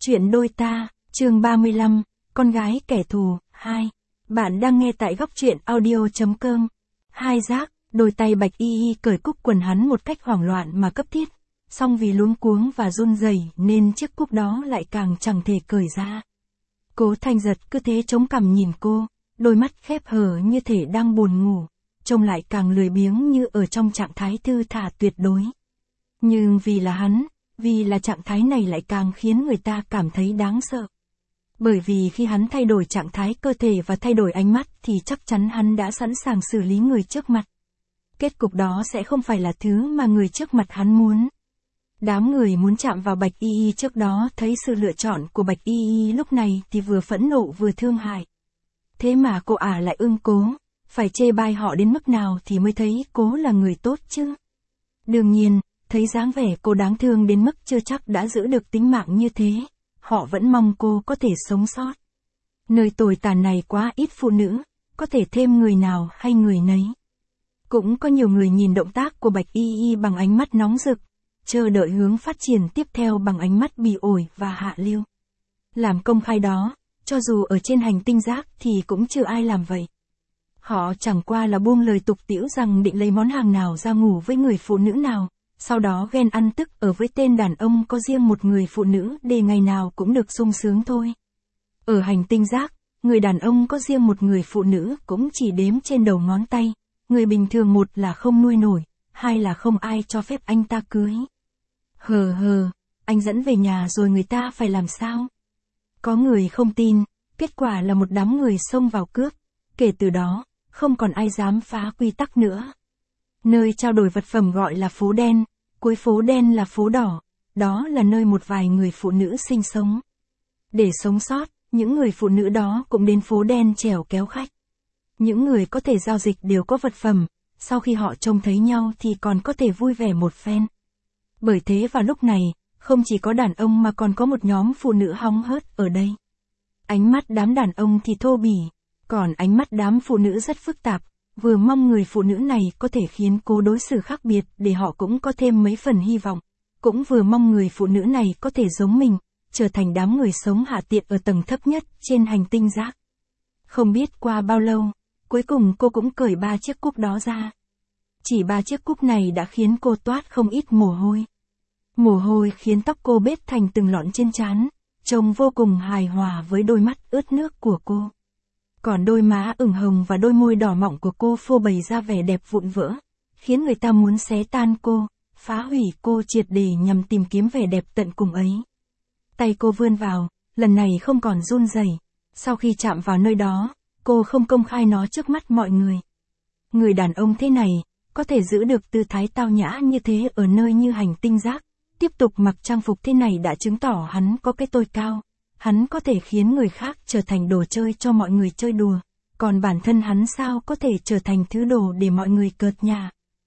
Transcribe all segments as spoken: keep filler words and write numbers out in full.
Chuyện đôi ta, chương ba mươi lăm, con gái kẻ thù, hai. Bạn đang nghe tại góc truyện audio.com. Hai giác, đôi tay Bạch Y Y cởi cúc quần hắn một cách hoảng loạn mà cấp thiết. Song vì luống cuống và run rẩy nên chiếc cúc đó lại càng chẳng thể cởi ra. Cố Thanh Giật cứ thế chống cằm nhìn cô, đôi mắt khép hờ như thể đang buồn ngủ, trông lại càng lười biếng như ở trong trạng thái thư thả tuyệt đối. Nhưng vì là hắn, vì là trạng thái này lại càng khiến người ta cảm thấy đáng sợ. Bởi vì khi hắn thay đổi trạng thái cơ thể và thay đổi ánh mắt thì chắc chắn hắn đã sẵn sàng xử lý người trước mặt. Kết cục đó sẽ không phải là thứ mà người trước mặt hắn muốn. Đám người muốn chạm vào Bạch Y Y trước đó thấy sự lựa chọn của Bạch Y Y lúc này thì vừa phẫn nộ vừa thương hại. Thế mà cô ả lại ưng cố, phải chê bai họ đến mức nào thì mới thấy cố là người tốt chứ. Đương nhiên, thấy dáng vẻ cô đáng thương đến mức chưa chắc đã giữ được tính mạng như thế, họ vẫn mong cô có thể sống sót. Nơi tồi tàn này quá ít phụ nữ, có thể thêm người nào hay người nấy. Cũng có nhiều người nhìn động tác của Bạch Y Y bằng ánh mắt nóng rực, chờ đợi hướng phát triển tiếp theo bằng ánh mắt bỉ ổi và hạ lưu. Làm công khai đó, cho dù ở trên hành tinh rác thì cũng chưa ai làm vậy. Họ chẳng qua là buông lời tục tĩu rằng định lấy món hàng nào ra ngủ với người phụ nữ nào, sau đó ghen ăn tức ở với tên đàn ông có riêng một người phụ nữ để ngày nào cũng được sung sướng thôi. Ở hành tinh rác, người đàn ông có riêng một người phụ nữ cũng chỉ đếm trên đầu ngón tay, người bình thường một là không nuôi nổi, hai là không ai cho phép anh ta cưới. Hờ hờ, anh dẫn về nhà rồi người ta phải làm sao? Có người không tin, kết quả là một đám người xông vào cướp, kể từ đó, không còn ai dám phá quy tắc nữa. Nơi trao đổi vật phẩm gọi là phố đen, cuối phố đen là phố đỏ, đó là nơi một vài người phụ nữ sinh sống. Để sống sót, những người phụ nữ đó cũng đến phố đen chèo kéo khách. Những người có thể giao dịch đều có vật phẩm, sau khi họ trông thấy nhau thì còn có thể vui vẻ một phen. Bởi thế vào lúc này, không chỉ có đàn ông mà còn có một nhóm phụ nữ hóng hớt ở đây. Ánh mắt đám đàn ông thì thô bỉ, còn ánh mắt đám phụ nữ rất phức tạp, vừa mong người phụ nữ này có thể khiến cô đối xử khác biệt để họ cũng có thêm mấy phần hy vọng, cũng vừa mong người phụ nữ này có thể giống mình, trở thành đám người sống hạ tiện ở tầng thấp nhất trên hành tinh rác. Không biết qua bao lâu, cuối cùng cô cũng cởi ba chiếc cúc đó ra. Chỉ ba chiếc cúc này đã khiến cô toát không ít mồ hôi. Mồ hôi khiến tóc cô bết thành từng lọn trên trán, trông vô cùng hài hòa với đôi mắt ướt nước của cô. Còn đôi má ửng hồng và đôi môi đỏ mọng của cô phô bày ra vẻ đẹp vụn vỡ, khiến người ta muốn xé tan cô, phá hủy cô triệt để nhằm tìm kiếm vẻ đẹp tận cùng ấy. Tay cô vươn vào, lần này không còn run rẩy. Sau khi chạm vào nơi đó, cô không công khai nó trước mắt mọi người. Người đàn ông thế này, có thể giữ được tư thái tao nhã như thế ở nơi như hành tinh rác, tiếp tục mặc trang phục thế này đã chứng tỏ hắn có cái tôi cao. Hắn có thể khiến người khác trở thành đồ chơi cho mọi người chơi đùa, còn bản thân hắn sao có thể trở thành thứ đồ để mọi người cợt nhả.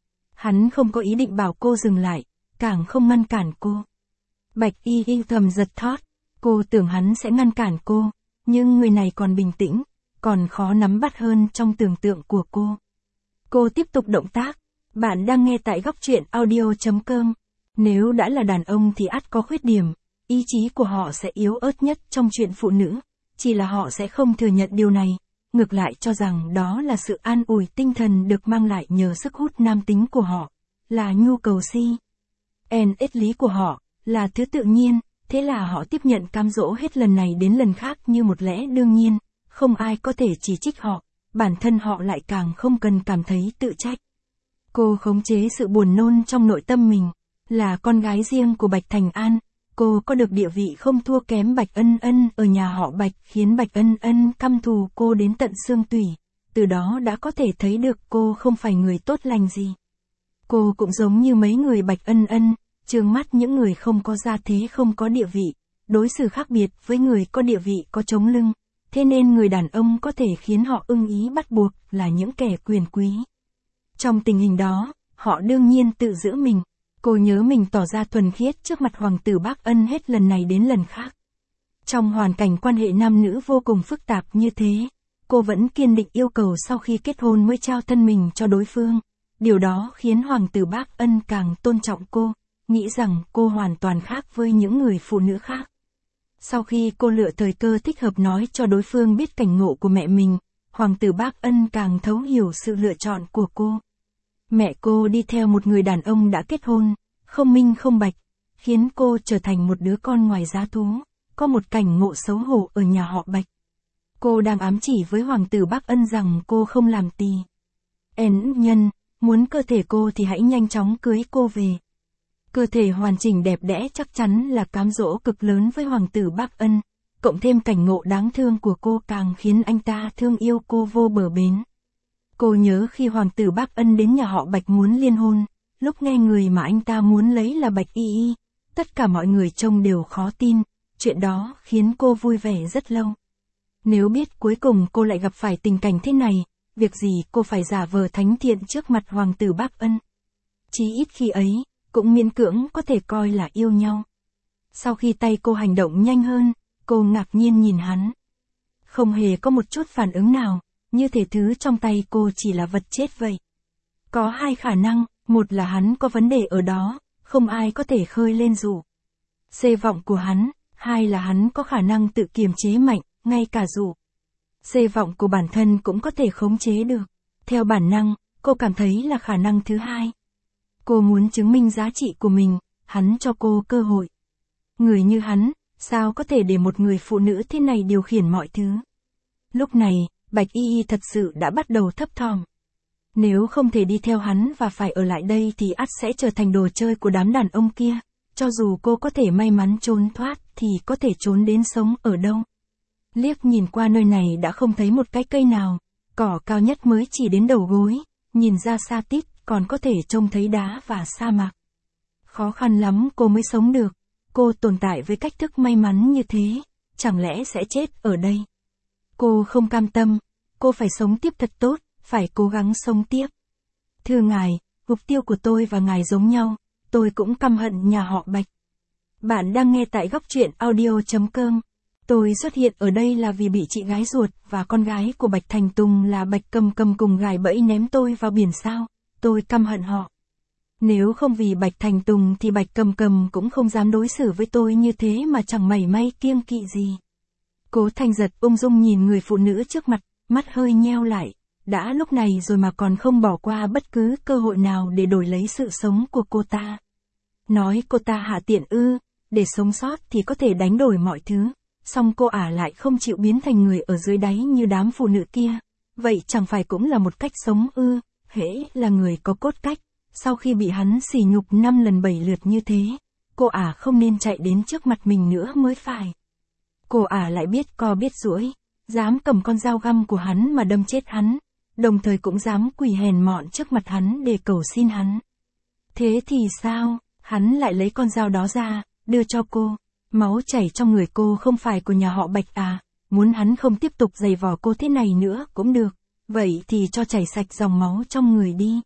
Hắn không có ý định bảo cô dừng lại, càng không ngăn cản cô. Bạch Y Y thầm giật thót, cô tưởng hắn sẽ ngăn cản cô, nhưng người này còn bình tĩnh, còn khó nắm bắt hơn trong tưởng tượng của cô. Cô tiếp tục động tác, bạn đang nghe tại góc truyện audio.com. Nếu đã là đàn ông thì ắt có khuyết điểm. Ý chí của họ sẽ yếu ớt nhất trong chuyện phụ nữ, chỉ là họ sẽ không thừa nhận điều này, ngược lại cho rằng đó là sự an ủi tinh thần được mang lại nhờ sức hút nam tính của họ, là nhu cầu si. En ích lý của họ, là thứ tự nhiên, thế là họ tiếp nhận cám dỗ hết lần này đến lần khác như một lẽ đương nhiên, không ai có thể chỉ trích họ, bản thân họ lại càng không cần cảm thấy tự trách. Cô khống chế sự buồn nôn trong nội tâm mình, là con gái riêng của Bạch Thành An. Cô có được địa vị không thua kém Bạch Ân Ân ở nhà họ Bạch khiến Bạch Ân Ân căm thù cô đến tận xương tủy, từ đó đã có thể thấy được cô không phải người tốt lành gì. Cô cũng giống như mấy người Bạch Ân Ân, trừng mắt những người không có gia thế không có địa vị, đối xử khác biệt với người có địa vị có chống lưng, thế nên người đàn ông có thể khiến họ ưng ý bắt buộc là những kẻ quyền quý. Trong tình hình đó, họ đương nhiên tự giữ mình. Cô nhớ mình tỏ ra thuần khiết trước mặt hoàng tử Bác Ân hết lần này đến lần khác. Trong hoàn cảnh quan hệ nam nữ vô cùng phức tạp như thế, cô vẫn kiên định yêu cầu sau khi kết hôn mới trao thân mình cho đối phương. Điều đó khiến hoàng tử Bác Ân càng tôn trọng cô, nghĩ rằng cô hoàn toàn khác với những người phụ nữ khác. Sau khi cô lựa thời cơ thích hợp nói cho đối phương biết cảnh ngộ của mẹ mình, Hoàng tử Bác Ân càng thấu hiểu sự lựa chọn của cô. Mẹ cô đi theo một người đàn ông đã kết hôn, không minh không bạch, khiến cô trở thành một đứa con ngoài giá thú, có một cảnh ngộ xấu hổ ở nhà họ Bạch. Cô đang ám chỉ với Hoàng tử Bác Ân rằng cô không làm tỳ ên nhân, muốn cơ thể cô thì hãy nhanh chóng cưới cô về. Cơ thể hoàn chỉnh đẹp đẽ chắc chắn là cám dỗ cực lớn với Hoàng tử Bác Ân, cộng thêm cảnh ngộ đáng thương của cô càng khiến anh ta thương yêu cô vô bờ bến. Cô nhớ khi Hoàng tử Bác Ân đến nhà họ Bạch muốn liên hôn, lúc nghe người mà anh ta muốn lấy là Bạch Y Y, tất cả mọi người trông đều khó tin, chuyện đó khiến cô vui vẻ rất lâu. Nếu biết cuối cùng cô lại gặp phải tình cảnh thế này, việc gì cô phải giả vờ thánh thiện trước mặt Hoàng tử Bác Ân. Chí ít khi ấy, cũng miễn cưỡng có thể coi là yêu nhau. Sau khi tay cô hành động nhanh hơn, cô ngạc nhiên nhìn hắn. Không hề có một chút phản ứng nào, như thể thứ trong tay cô chỉ là vật chết vậy. Có hai khả năng, một là hắn có vấn đề ở đó, không ai có thể khơi lên dụ xê vọng của hắn, hai là hắn có khả năng tự kiềm chế mạnh, ngay cả dụ xê vọng của bản thân cũng có thể khống chế được. Theo bản năng, cô cảm thấy là khả năng thứ hai. Cô muốn chứng minh giá trị của mình, hắn cho cô cơ hội. Người như hắn, sao có thể để một người phụ nữ thế này điều khiển mọi thứ. Lúc này, Bạch Y Y thật sự đã bắt đầu thấp thỏm. Nếu không thể đi theo hắn và phải ở lại đây thì ắt sẽ trở thành đồ chơi của đám đàn ông kia. Cho dù cô có thể may mắn trốn thoát thì có thể trốn đến sống ở đâu. Liếc nhìn qua nơi này đã không thấy một cái cây nào, cỏ cao nhất mới chỉ đến đầu gối, nhìn ra xa tít còn có thể trông thấy đá và sa mạc. Khó khăn lắm cô mới sống được, cô tồn tại với cách thức may mắn như thế, chẳng lẽ sẽ chết ở đây. Cô không cam tâm, cô phải sống tiếp thật tốt, phải cố gắng sống tiếp. Thưa ngài, mục tiêu của tôi và ngài giống nhau, tôi cũng căm hận nhà họ Bạch. Bạn đang nghe tại góc truyện audio chấm com. Tôi xuất hiện ở đây là vì bị chị gái ruột và con gái của Bạch Thành Tùng là Bạch Cầm Cầm cùng gài bẫy ném tôi vào biển sao, tôi căm hận họ. Nếu không vì Bạch Thành Tùng thì Bạch Cầm Cầm cũng không dám đối xử với tôi như thế mà chẳng mảy may kiêng kỵ gì. Cố Thanh Giật ung dung nhìn người phụ nữ trước mặt, mắt hơi nheo lại, đã lúc này rồi mà còn không bỏ qua bất cứ cơ hội nào để đổi lấy sự sống của cô ta. Nói cô ta hạ tiện ư, để sống sót thì có thể đánh đổi mọi thứ, song cô ả lại không chịu biến thành người ở dưới đáy như đám phụ nữ kia. Vậy chẳng phải cũng là một cách sống ư, hễ là người có cốt cách, sau khi bị hắn sỉ nhục năm lần bảy lượt như thế, cô ả không nên chạy đến trước mặt mình nữa mới phải. Cô ả lại biết co biết duỗi, dám cầm con dao găm của hắn mà đâm chết hắn, đồng thời cũng dám quỳ hèn mọn trước mặt hắn để cầu xin hắn. Thế thì sao, hắn lại lấy con dao đó ra, đưa cho cô. Máu chảy trong người cô không phải của nhà họ Bạch à, muốn hắn không tiếp tục giày vò cô thế này nữa cũng được, vậy thì cho chảy sạch dòng máu trong người đi.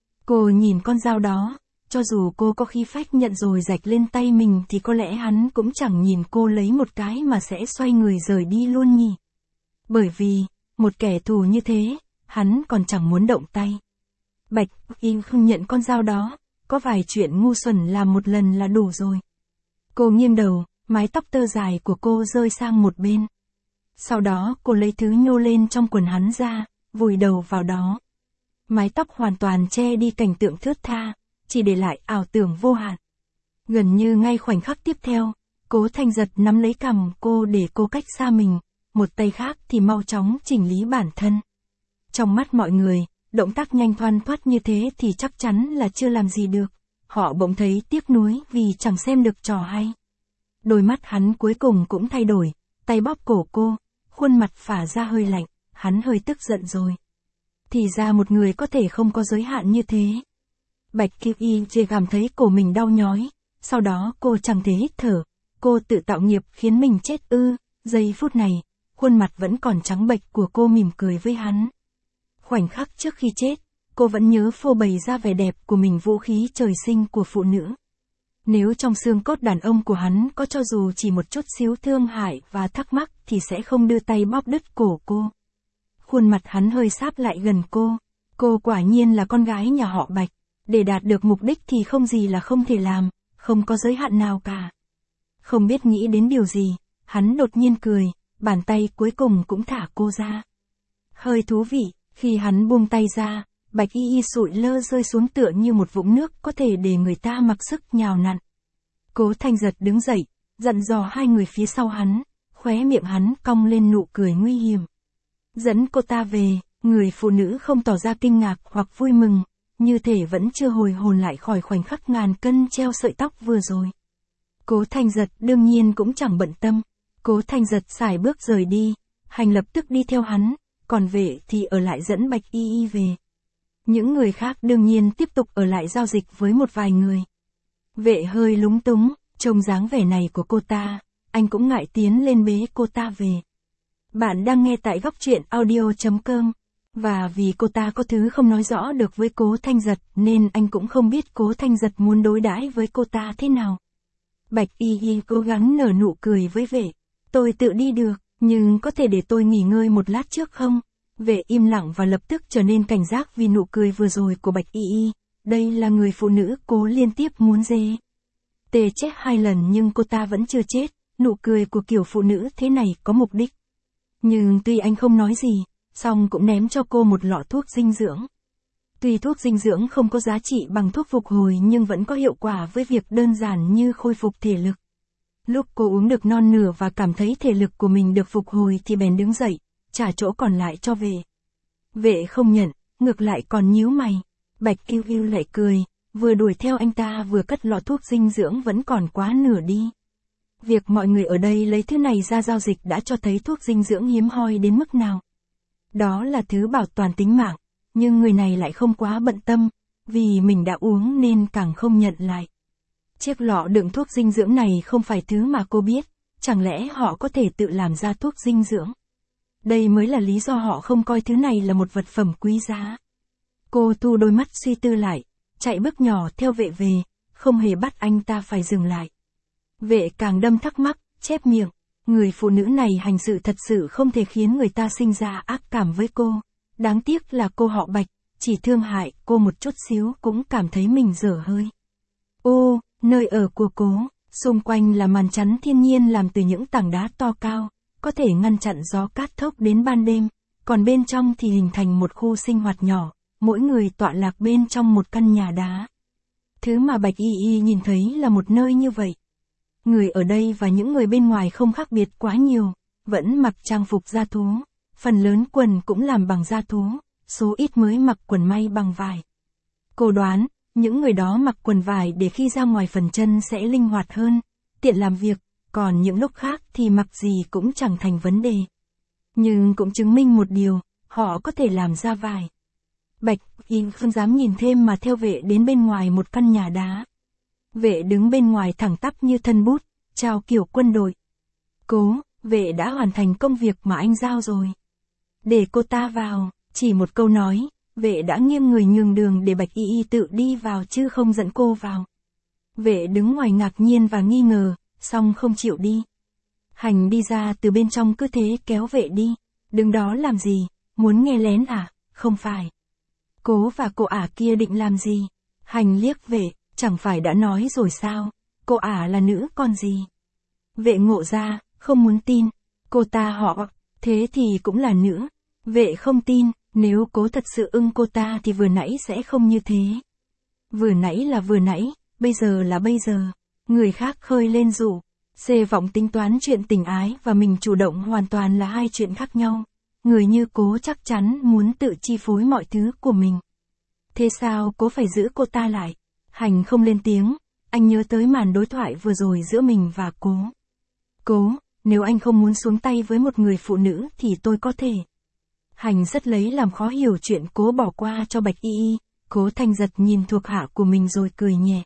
Cô nhìn con dao đó, cho dù cô có khí phách nhận rồi rạch lên tay mình thì có lẽ hắn cũng chẳng nhìn cô lấy một cái mà sẽ xoay người rời đi luôn nhỉ. Bởi vì, một kẻ thù như thế, hắn còn chẳng muốn động tay. Bạch Y không nhận con dao đó, có vài chuyện ngu xuẩn làm một lần là đủ rồi. Cô nghiêng đầu, mái tóc tơ dài của cô rơi sang một bên. Sau đó cô lấy thứ nhô lên trong quần hắn ra, vùi đầu vào đó. Mái tóc hoàn toàn che đi cảnh tượng thướt tha, chỉ để lại ảo tưởng vô hạn. Gần như ngay khoảnh khắc tiếp theo, Cố Thanh Giật nắm lấy cằm cô để cô cách xa mình, một tay khác thì mau chóng chỉnh lý bản thân. Trong mắt mọi người, động tác nhanh thoăn thoắt như thế thì chắc chắn là chưa làm gì được. Họ bỗng thấy tiếc nuối vì chẳng xem được trò hay. Đôi mắt hắn cuối cùng cũng thay đổi, tay bóp cổ cô, khuôn mặt phả ra hơi lạnh, hắn hơi tức giận rồi. Thì ra một người có thể không có giới hạn như thế. Bạch Kim Y chê cảm thấy cổ mình đau nhói, sau đó cô chẳng thể hít thở, cô tự tạo nghiệp khiến mình chết ư, giây phút này, khuôn mặt vẫn còn trắng bệch của cô mỉm cười với hắn. Khoảnh khắc trước khi chết, cô vẫn nhớ phô bày ra vẻ đẹp của mình vũ khí trời sinh của phụ nữ. Nếu trong xương cốt đàn ông của hắn có cho dù chỉ một chút xíu thương hại và thắc mắc thì sẽ không đưa tay bóp đứt cổ cô. Khuôn mặt hắn hơi sáp lại gần cô, cô quả nhiên là con gái nhà họ Bạch, để đạt được mục đích thì không gì là không thể làm, không có giới hạn nào cả. Không biết nghĩ đến điều gì, hắn đột nhiên cười, bàn tay cuối cùng cũng thả cô ra. Hơi thú vị, khi hắn buông tay ra, Bạch Y Y sụi lơ rơi xuống tựa như một vũng nước có thể để người ta mặc sức nhào nặn. Cố Thanh Giật đứng dậy, dặn dò hai người phía sau hắn, khóe miệng hắn cong lên nụ cười nguy hiểm. Dẫn cô ta về, người phụ nữ không tỏ ra kinh ngạc hoặc vui mừng, như thể vẫn chưa hồi hồn lại khỏi khoảnh khắc ngàn cân treo sợi tóc vừa rồi. Cố Thanh Giật đương nhiên cũng chẳng bận tâm. Cố Thanh Giật sải bước rời đi, Hành lập tức đi theo hắn, còn Vệ thì ở lại dẫn Bạch Y Y về. Những người khác đương nhiên tiếp tục ở lại giao dịch với một vài người. Vệ hơi lúng túng, trông dáng vẻ này của cô ta, anh cũng ngại tiến lên bế cô ta về. Bạn đang nghe tại góc truyện audio chấm com, và vì cô ta có thứ không nói rõ được với Cố Thanh Giật nên anh cũng không biết Cố Thanh Giật muốn đối đãi với cô ta thế nào. Bạch Y Y cố gắng nở nụ cười với Vệ. Tôi tự đi được, nhưng có thể để tôi nghỉ ngơi một lát trước không? Vệ im lặng và lập tức trở nên cảnh giác vì nụ cười vừa rồi của Bạch Y Y. Đây là người phụ nữ cố liên tiếp muốn dê. Tê chết hai lần nhưng cô ta vẫn chưa chết, nụ cười của kiểu phụ nữ thế này có mục đích. Nhưng tuy anh không nói gì, song cũng ném cho cô một lọ thuốc dinh dưỡng. Tuy thuốc dinh dưỡng không có giá trị bằng thuốc phục hồi nhưng vẫn có hiệu quả với việc đơn giản như khôi phục thể lực. Lúc cô uống được non nửa và cảm thấy thể lực của mình được phục hồi thì bèn đứng dậy, trả chỗ còn lại cho Vệ. Vệ không nhận, ngược lại còn nhíu mày. Bạch Y Y lại cười, vừa đuổi theo anh ta vừa cất lọ thuốc dinh dưỡng vẫn còn quá nửa đi. Việc mọi người ở đây lấy thứ này ra giao dịch đã cho thấy thuốc dinh dưỡng hiếm hoi đến mức nào. Đó là thứ bảo toàn tính mạng, nhưng người này lại không quá bận tâm, vì mình đã uống nên càng không nhận lại. Chiếc lọ đựng thuốc dinh dưỡng này không phải thứ mà cô biết, chẳng lẽ họ có thể tự làm ra thuốc dinh dưỡng? Đây mới là lý do họ không coi thứ này là một vật phẩm quý giá. Cô thu đôi mắt suy tư lại, chạy bước nhỏ theo Vệ về, không hề bắt anh ta phải dừng lại. Vệ càng đâm thắc mắc, chép miệng, người phụ nữ này hành sự thật sự không thể khiến người ta sinh ra ác cảm với cô. Đáng tiếc là cô họ Bạch, chỉ thương hại cô một chút xíu cũng cảm thấy mình dở hơi. Ô, nơi ở của Cố, xung quanh là màn chắn thiên nhiên làm từ những tảng đá to cao, có thể ngăn chặn gió cát thốc đến ban đêm, còn bên trong thì hình thành một khu sinh hoạt nhỏ, mỗi người tọa lạc bên trong một căn nhà đá. Thứ mà Bạch Y Y nhìn thấy là một nơi như vậy. Người ở đây và những người bên ngoài không khác biệt quá nhiều, vẫn mặc trang phục da thú, phần lớn quần cũng làm bằng da thú, số ít mới mặc quần may bằng vải. Cô đoán, những người đó mặc quần vải để khi ra ngoài phần chân sẽ linh hoạt hơn, tiện làm việc, còn những lúc khác thì mặc gì cũng chẳng thành vấn đề. Nhưng cũng chứng minh một điều, họ có thể làm ra vải. Bạch Y không dám nhìn thêm mà theo Vệ đến bên ngoài một căn nhà đá. Vệ đứng bên ngoài thẳng tắp như thân bút, chào kiểu quân đội. Cố, Vệ đã hoàn thành công việc mà anh giao rồi. Để cô ta vào, chỉ một câu nói, Vệ đã nghiêng người nhường đường để Bạch Y Y tự đi vào chứ không dẫn cô vào. Vệ đứng ngoài ngạc nhiên và nghi ngờ, song không chịu đi. Hành đi ra từ bên trong cứ thế kéo Vệ đi. Đứng đó làm gì, muốn nghe lén à, không phải. Cố và cô ả kia định làm gì? Hành liếc Vệ, chẳng phải đã nói rồi sao, cô ả là nữ con gì? Vệ ngộ ra, không muốn tin, cô ta họ, thế thì cũng là nữ. Vệ không tin, nếu Cố thật sự ưng cô ta thì vừa nãy sẽ không như thế. Vừa nãy là vừa nãy, bây giờ là bây giờ. Người khác khơi lên rủ, xê vọng tính toán chuyện tình ái và mình chủ động hoàn toàn là hai chuyện khác nhau. Người như Cố chắc chắn muốn tự chi phối mọi thứ của mình. Thế sao Cố phải giữ cô ta lại? Hành không lên tiếng, anh nhớ tới màn đối thoại vừa rồi giữa mình và Cố. Cố, nếu anh không muốn xuống tay với một người phụ nữ thì tôi có thể. Hành rất lấy làm khó hiểu chuyện Cố bỏ qua cho Bạch Y Y. Cố Thanh Giật nhìn thuộc hạ của mình rồi cười nhẹ.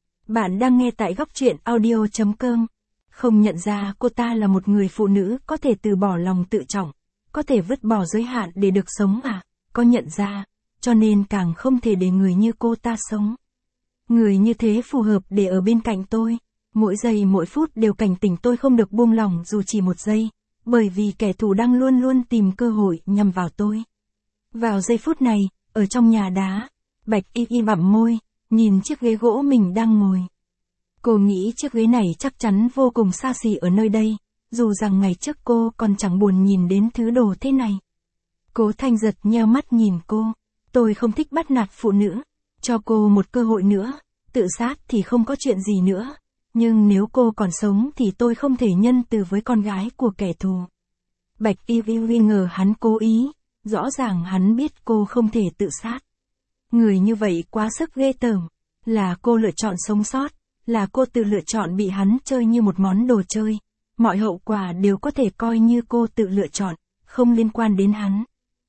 Bạn đang nghe tại góc truyện audio chấm com. Không nhận ra cô ta là một người phụ nữ có thể từ bỏ lòng tự trọng, có thể vứt bỏ giới hạn để được sống à? Có nhận ra, cho nên càng không thể để người như cô ta sống. Người như thế phù hợp để ở bên cạnh tôi. Mỗi giây mỗi phút đều cảnh tỉnh tôi không được buông lỏng dù chỉ một giây, bởi vì kẻ thù đang luôn luôn tìm cơ hội nhằm vào tôi. Vào giây phút này, ở trong nhà đá, Bạch Y Y bặm môi, nhìn chiếc ghế gỗ mình đang ngồi. Cô nghĩ chiếc ghế này chắc chắn vô cùng xa xỉ ở nơi đây, dù rằng ngày trước cô còn chẳng buồn nhìn đến thứ đồ thế này. Cố Thanh Giật nheo mắt nhìn cô, tôi không thích bắt nạt phụ nữ, cho cô một cơ hội nữa, tự sát thì không có chuyện gì nữa, nhưng nếu cô còn sống thì tôi không thể nhân từ với con gái của kẻ thù. Bạch Y Vi ngờ hắn cố ý, rõ ràng hắn biết cô không thể tự sát. Người như vậy quá sức ghê tởm, là cô lựa chọn sống sót, là cô tự lựa chọn bị hắn chơi như một món đồ chơi, mọi hậu quả đều có thể coi như cô tự lựa chọn, không liên quan đến hắn.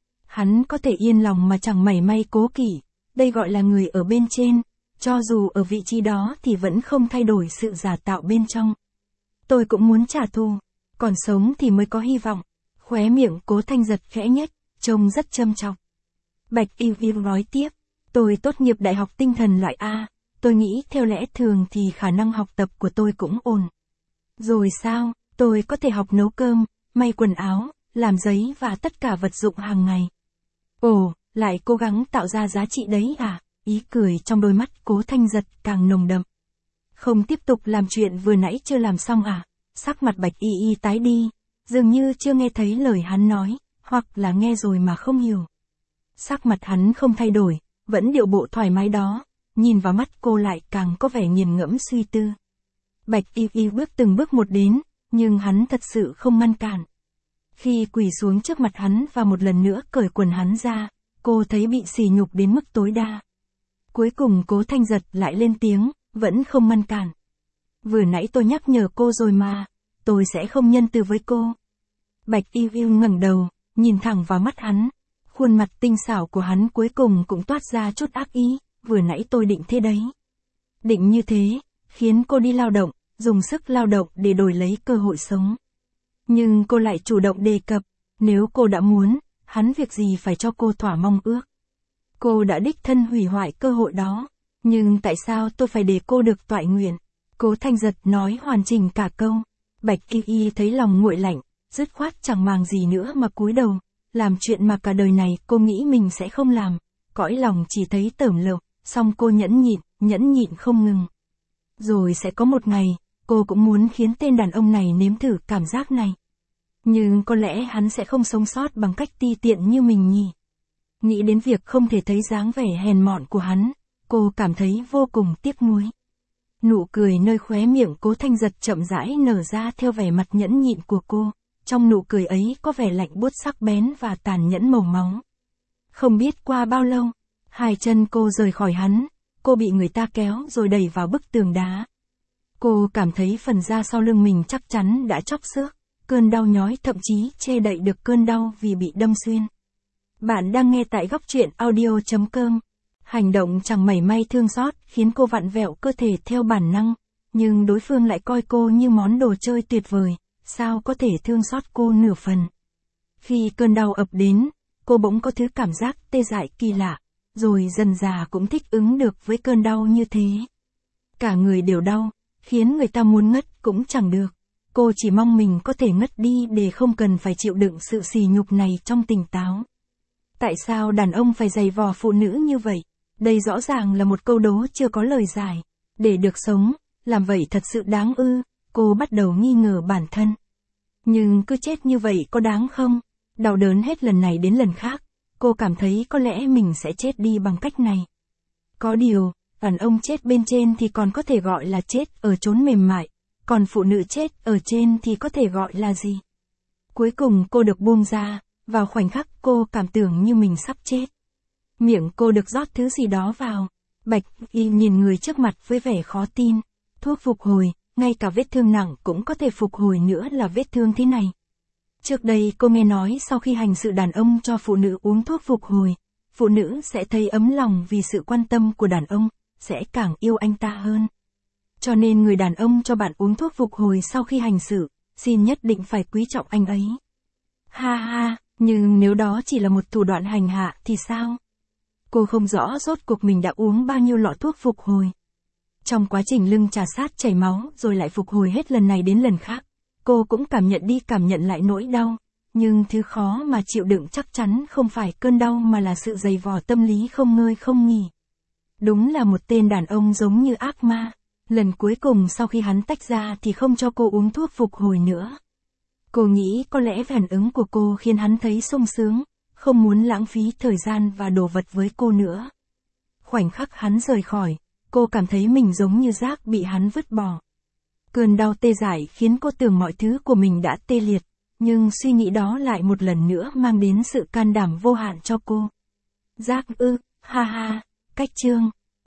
Hắn có thể yên lòng mà chẳng mảy may cố kỵ, đây gọi là người ở bên trên, cho dù ở vị trí đó thì vẫn không thay đổi sự giả tạo bên trong. Tôi cũng muốn trả thù, còn sống thì mới có hy vọng. Khóe miệng Cố Thanh Giật khẽ nhếch, trông rất châm chọc. Bạch Y Vi nói tiếp, tôi tốt nghiệp đại học tinh thần loại A, tôi nghĩ theo lẽ thường thì khả năng học tập của tôi cũng ổn. Rồi sao, tôi có thể học nấu cơm, may quần áo, làm giấy và tất cả vật dụng hàng ngày. Ồ, lại cố gắng tạo ra giá trị đấy à? Ý cười trong đôi mắt Cố Thanh Giật càng nồng đậm. Không tiếp tục làm chuyện vừa nãy chưa làm xong à? Sắc mặt Bạch Y Y tái đi, dường như chưa nghe thấy lời hắn nói, hoặc là nghe rồi mà không hiểu. Sắc mặt hắn không thay đổi, vẫn điệu bộ thoải mái đó, nhìn vào mắt cô lại càng có vẻ nghiền ngẫm suy tư. Bạch Y Y bước từng bước một đến, nhưng hắn thật sự không ngăn cản. Khi quỳ xuống trước mặt hắn và một lần nữa cởi quần hắn ra, cô thấy bị sỉ nhục đến mức tối đa. Cuối cùng Cố Thanh Giật lại lên tiếng, vẫn không ngăn cản. Vừa nãy tôi nhắc nhở cô rồi mà, tôi sẽ không nhân từ với cô. Bạch Y Vi ngẩng đầu, nhìn thẳng vào mắt hắn. Khuôn mặt tinh xảo của hắn cuối cùng cũng toát ra chút ác ý, vừa nãy tôi định thế đấy. Định như thế, khiến cô đi lao động, dùng sức lao động để đổi lấy cơ hội sống. Nhưng cô lại chủ động đề cập, nếu cô đã muốn, hắn việc gì phải cho cô thỏa mong ước. Cô đã đích thân hủy hoại cơ hội đó, nhưng tại sao tôi phải để cô được toại nguyện? Cố Thanh Giật nói hoàn chỉnh cả câu. Bạch Y Y thấy lòng nguội lạnh, dứt khoát chẳng màng gì nữa mà cúi đầu, làm chuyện mà cả đời này cô nghĩ mình sẽ không làm, cõi lòng chỉ thấy tởm lợm, song cô nhẫn nhịn, nhẫn nhịn không ngừng. Rồi sẽ có một ngày, cô cũng muốn khiến tên đàn ông này nếm thử cảm giác này. Nhưng có lẽ hắn sẽ không sống sót bằng cách ti tiện như mình nhỉ. Nghĩ đến việc không thể thấy dáng vẻ hèn mọn của hắn, cô cảm thấy vô cùng tiếc nuối. Nụ cười nơi khóe miệng Cố Thanh Giật chậm rãi nở ra theo vẻ mặt nhẫn nhịn của cô, trong nụ cười ấy có vẻ lạnh buốt sắc bén và tàn nhẫn màu máu. Không biết qua bao lâu, hai chân cô rời khỏi hắn, cô bị người ta kéo rồi đẩy vào bức tường đá. Cô cảm thấy phần da sau lưng mình chắc chắn đã chóc xước, cơn đau nhói thậm chí che đậy được cơn đau vì bị đâm xuyên. Bạn đang nghe tại góc truyện audio chấm com. Hành động chẳng mảy may thương xót khiến cô vặn vẹo cơ thể theo bản năng, nhưng đối phương lại coi cô như món đồ chơi tuyệt vời, sao có thể thương xót cô nửa phần. Khi cơn đau ập đến, cô bỗng có thứ cảm giác tê dại kỳ lạ, rồi dần dà cũng thích ứng được với cơn đau như thế. Cả người đều đau, khiến người ta muốn ngất cũng chẳng được. Cô chỉ mong mình có thể ngất đi để không cần phải chịu đựng sự sỉ nhục này trong tỉnh táo. Tại sao đàn ông phải giày vò phụ nữ như vậy? Đây rõ ràng là một câu đố chưa có lời giải. Để được sống, làm vậy thật sự đáng ư? Cô bắt đầu nghi ngờ bản thân. Nhưng cứ chết như vậy có đáng không? Đau đớn hết lần này đến lần khác, cô cảm thấy có lẽ mình sẽ chết đi bằng cách này. Có điều, đàn ông chết bên trên thì còn có thể gọi là chết ở chốn mềm mại, còn phụ nữ chết ở trên thì có thể gọi là gì? Cuối cùng cô được buông ra, vào khoảnh khắc cô cảm tưởng như mình sắp chết. Miệng cô được rót thứ gì đó vào. Bạch Y nhìn người trước mặt với vẻ khó tin. Thuốc phục hồi, ngay cả vết thương nặng cũng có thể phục hồi nữa là vết thương thế này. Trước đây cô nghe nói sau khi hành sự đàn ông cho phụ nữ uống thuốc phục hồi, phụ nữ sẽ thấy ấm lòng vì sự quan tâm của đàn ông, sẽ càng yêu anh ta hơn. Cho nên người đàn ông cho bạn uống thuốc phục hồi sau khi hành sự, xin nhất định phải quý trọng anh ấy. Ha ha, nhưng nếu đó chỉ là một thủ đoạn hành hạ thì sao? Cô không rõ rốt cuộc mình đã uống bao nhiêu lọ thuốc phục hồi. Trong quá trình lưng trà sát chảy máu rồi lại phục hồi hết lần này đến lần khác, cô cũng cảm nhận đi cảm nhận lại nỗi đau, nhưng thứ khó mà chịu đựng chắc chắn không phải cơn đau mà là sự dày vò tâm lý không ngơi không nghỉ. Đúng là một tên đàn ông giống như ác ma. Lần cuối cùng sau khi hắn tách ra thì không cho cô uống thuốc phục hồi nữa. Cô nghĩ có lẽ phản ứng của cô khiến hắn thấy sung sướng, không muốn lãng phí thời gian và đồ vật với cô nữa. Khoảnh khắc hắn rời khỏi, cô cảm thấy mình giống như rác bị hắn vứt bỏ. Cơn đau tê dại khiến cô tưởng mọi thứ của mình đã tê liệt, nhưng suy nghĩ đó lại một lần nữa mang đến sự can đảm vô hạn cho cô. Rác ư, ha ha, cách chương.